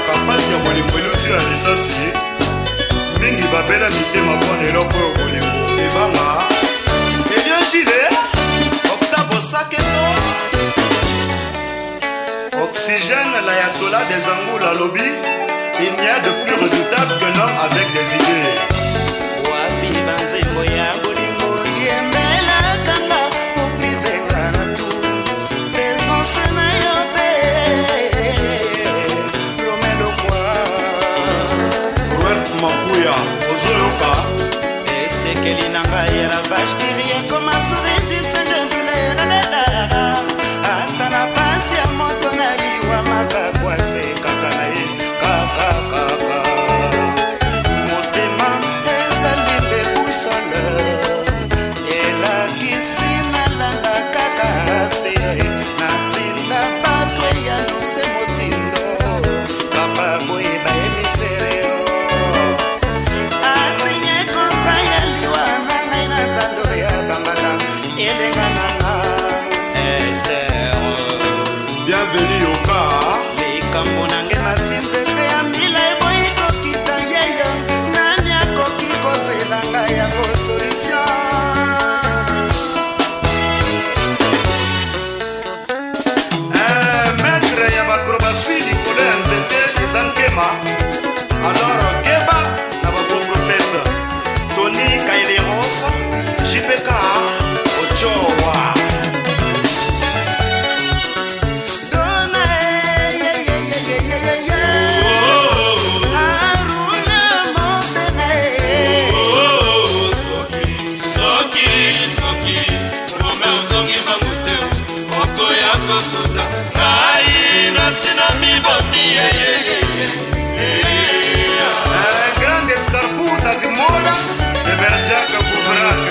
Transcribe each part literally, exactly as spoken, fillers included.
pasi ya bolingo eloti ya lisasi mingi babela mitema mpona eloko oyo bolingo ebanga Elion Gile Octave Saketo Oxygène l'ayatollah des Angoula lobby. Il n'y a de plus redoutable qu'un homme avec des idées. Wapi banze moya bolingo yemela kanga upiveka na tu présence na yobe Romelo kwa Rolf Makuya Ozoyoka Et c'est que l'inanga et la vache qui rien comme un sourire du singe brûlé Ata na pasi ya moto na liwa makakwase kakanae kakakaka Motema ezali mpe busole elakisi nalanga kaka se na ntinda bato eyanose motindo papa boyeba emisereo asinye kontra ya liwa na ngai na zando ya bambata elengananga Esther Bienvenue au car likambo nange matinzete ya mbila eboyi kokita yeyo nani akoki kozelanga yango solution Un maître ya bakrobasi likolo ya nzete eza nkema alors keba na baprophète Tony Kaileros J P K Ochoa Un grand escarpouta di moda de Berjac Bouvrac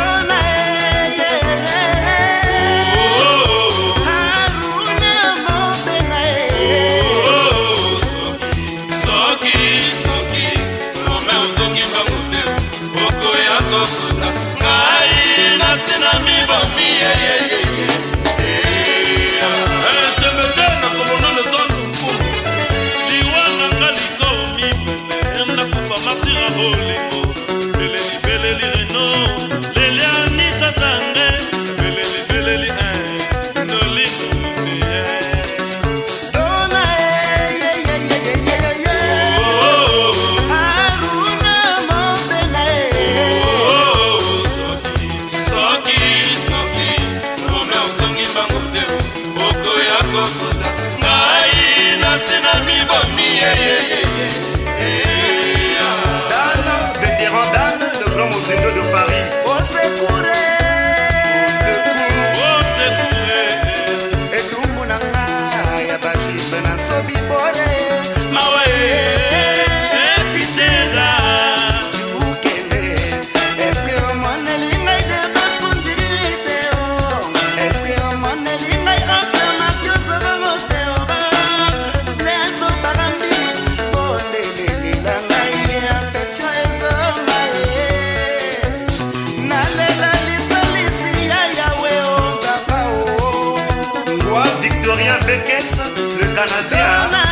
vétéran d'âne, le grand Mosendo de Paris. Au secours etumbu nanga ya bajipe na sobi bore mawe epitega jukende eske omoneli ngai de baskundirite o eske omoneli ngai akamapiosobangote o leanso barambi bondelelila ngai affection ezonga ye nalela lisalisi ya yawe o nzapa o Victorien Bekes, le Canadien.